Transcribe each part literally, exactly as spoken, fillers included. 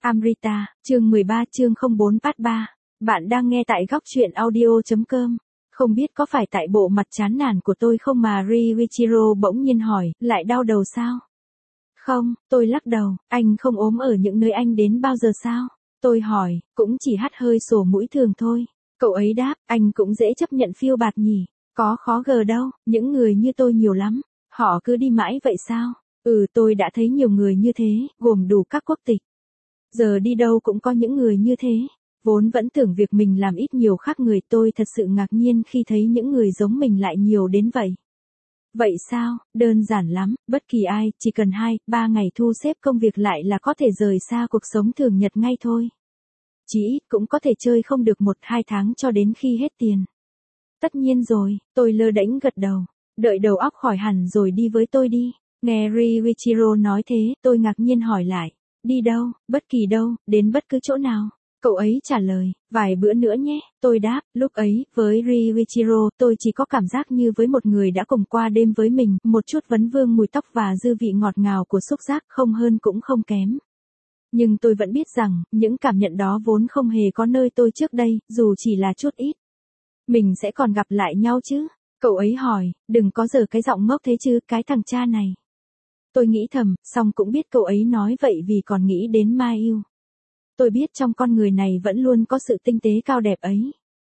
Amrita, chương mười ba chương không bốn part ba. Bạn đang nghe tại góc truyện audio.com. Không biết có phải tại bộ mặt chán nản của tôi không mà Riichiro bỗng nhiên hỏi, lại đau đầu sao? Không, tôi lắc đầu, anh không ốm ở những nơi anh đến bao giờ sao? Tôi hỏi, cũng chỉ hắt hơi sổ mũi thường thôi. Cậu ấy đáp, anh cũng dễ chấp nhận phiêu bạt nhỉ, có khó gờ đâu, những người như tôi nhiều lắm, họ cứ đi mãi vậy sao? Ừ, tôi đã thấy nhiều người như thế, gồm đủ các quốc tịch. Giờ đi đâu cũng có những người như thế. Vốn vẫn tưởng việc mình làm ít nhiều khác người, tôi thật sự ngạc nhiên khi thấy những người giống mình lại nhiều đến vậy. Vậy sao, đơn giản lắm, bất kỳ ai, chỉ cần hai, ba ngày thu xếp công việc lại là có thể rời xa cuộc sống thường nhật ngay thôi. Chỉ ít cũng có thể chơi không được một hai tháng cho đến khi hết tiền. Tất nhiên rồi, tôi lơ đễnh gật đầu, đợi đầu óc khỏi hẳn rồi đi với tôi đi. Nghe Riichiro nói thế, tôi ngạc nhiên hỏi lại. Đi đâu, bất kỳ đâu, đến bất cứ chỗ nào. Cậu ấy trả lời, vài bữa nữa nhé, tôi đáp, lúc ấy, với Riichiro, tôi chỉ có cảm giác như với một người đã cùng qua đêm với mình, một chút vấn vương mùi tóc và dư vị ngọt ngào của xúc giác, không hơn cũng không kém. Nhưng tôi vẫn biết rằng, những cảm nhận đó vốn không hề có nơi tôi trước đây, dù chỉ là chút ít. Mình sẽ còn gặp lại nhau chứ? Cậu ấy hỏi, đừng có giở cái giọng ngốc thế chứ, cái thằng cha này. Tôi nghĩ thầm, song cũng biết cậu ấy nói vậy vì còn nghĩ đến Mai Yêu. Tôi biết trong con người này vẫn luôn có sự tinh tế cao đẹp ấy.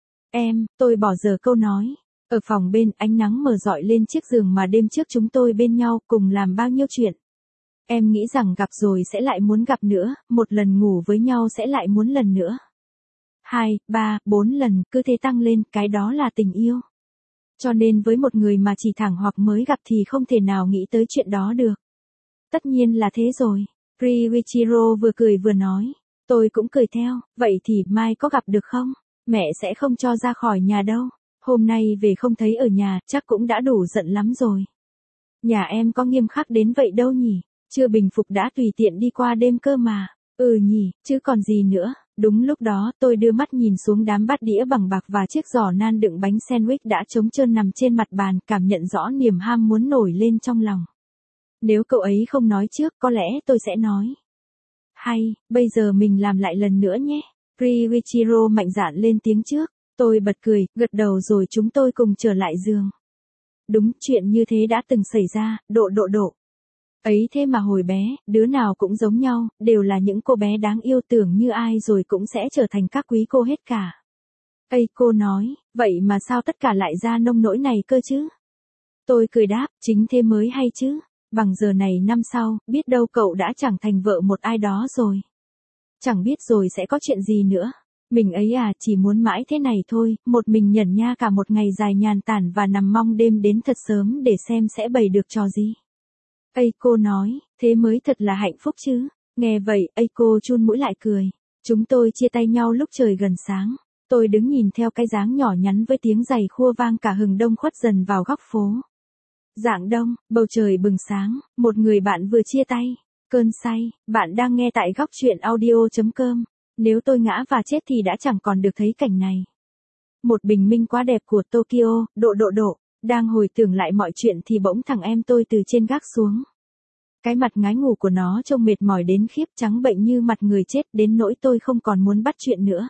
Em, tôi bỏ dở câu nói. Ở phòng bên, ánh nắng mờ rọi lên chiếc giường mà đêm trước chúng tôi bên nhau cùng làm bao nhiêu chuyện. Em nghĩ rằng gặp rồi sẽ lại muốn gặp nữa, một lần ngủ với nhau sẽ lại muốn lần nữa. Hai, ba, bốn lần, cứ thế tăng lên, cái đó là tình yêu. Cho nên với một người mà chỉ thẳng hoặc mới gặp thì không thể nào nghĩ tới chuyện đó được. Tất nhiên là thế rồi. Riichiro vừa cười vừa nói. Tôi cũng cười theo, vậy thì mai có gặp được không? Mẹ sẽ không cho ra khỏi nhà đâu. Hôm nay về không thấy ở nhà, chắc cũng đã đủ giận lắm rồi. Nhà em có nghiêm khắc đến vậy đâu nhỉ? Chưa bình phục đã tùy tiện đi qua đêm cơ mà. Ừ nhỉ, chứ còn gì nữa. Đúng lúc đó, tôi đưa mắt nhìn xuống đám bát đĩa bằng bạc và chiếc giỏ nan đựng bánh sandwich đã trống trơn nằm trên mặt bàn, cảm nhận rõ niềm ham muốn nổi lên trong lòng. Nếu cậu ấy không nói trước, có lẽ tôi sẽ nói. Hay, bây giờ mình làm lại lần nữa nhé. Riichiro mạnh dạn lên tiếng trước. Tôi bật cười, gật đầu rồi chúng tôi cùng trở lại giường. Đúng, chuyện như thế đã từng xảy ra, độ độ độ. Ấy thế mà hồi bé, đứa nào cũng giống nhau, đều là những cô bé đáng yêu, tưởng như ai rồi cũng sẽ trở thành các quý cô hết cả. Ây, cô nói, vậy mà sao tất cả lại ra nông nỗi này cơ chứ? Tôi cười đáp, chính thế mới hay chứ. Bằng giờ này năm sau, biết đâu cậu đã chẳng thành vợ một ai đó rồi. Chẳng biết rồi sẽ có chuyện gì nữa. Mình ấy à, chỉ muốn mãi thế này thôi, một mình nhẩn nha cả một ngày dài nhàn tản và nằm mong đêm đến thật sớm để xem sẽ bày được trò gì. Ây, cô nói, thế mới thật là hạnh phúc chứ. Nghe vậy, Ây cô chun mũi lại cười. Chúng tôi chia tay nhau lúc trời gần sáng. Tôi đứng nhìn theo cái dáng nhỏ nhắn với tiếng giày khua vang cả hừng đông khuất dần vào góc phố. Rạng đông, bầu trời bừng sáng, một người bạn vừa chia tay. Cơn say, bạn đang nghe tại góc truyện audio.com. Nếu tôi ngã và chết thì đã chẳng còn được thấy cảnh này. Một bình minh quá đẹp của Tokyo, độ độ độ. Đang hồi tưởng lại mọi chuyện thì bỗng thằng em tôi từ trên gác xuống. Cái mặt ngái ngủ của nó trông mệt mỏi đến khiếp, trắng bệnh như mặt người chết, đến nỗi tôi không còn muốn bắt chuyện nữa.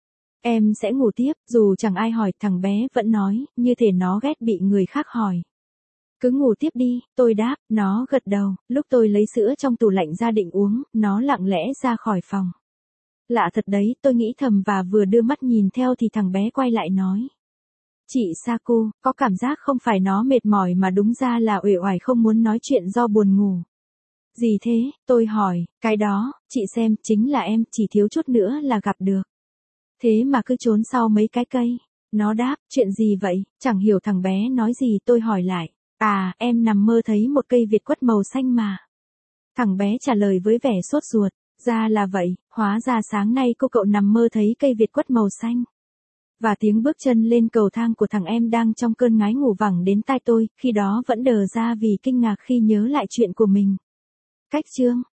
Em sẽ ngủ tiếp, dù chẳng ai hỏi, thằng bé vẫn nói, như thể nó ghét bị người khác hỏi. Cứ ngủ tiếp đi, tôi đáp, nó gật đầu. Lúc tôi lấy sữa trong tủ lạnh ra định uống, nó lặng lẽ ra khỏi phòng. Lạ thật đấy, tôi nghĩ thầm và vừa đưa mắt nhìn theo thì thằng bé quay lại nói. Chị Saku, có cảm giác không phải nó mệt mỏi mà đúng ra là uể oải không muốn nói chuyện do buồn ngủ. Gì thế, tôi hỏi, cái đó, chị xem, chính là em, chỉ thiếu chút nữa là gặp được. Thế mà cứ trốn sau mấy cái cây. Nó đáp, chuyện gì vậy, chẳng hiểu thằng bé nói gì, tôi hỏi lại. À, em nằm mơ thấy một cây việt quất màu xanh mà. Thằng bé trả lời với vẻ sốt ruột, ra là vậy, hóa ra sáng nay cô cậu nằm mơ thấy cây việt quất màu xanh. Và tiếng bước chân lên cầu thang của thằng em đang trong cơn ngái ngủ vẳng đến tai tôi, khi đó vẫn đờ ra vì kinh ngạc khi nhớ lại chuyện của mình. Cách chương,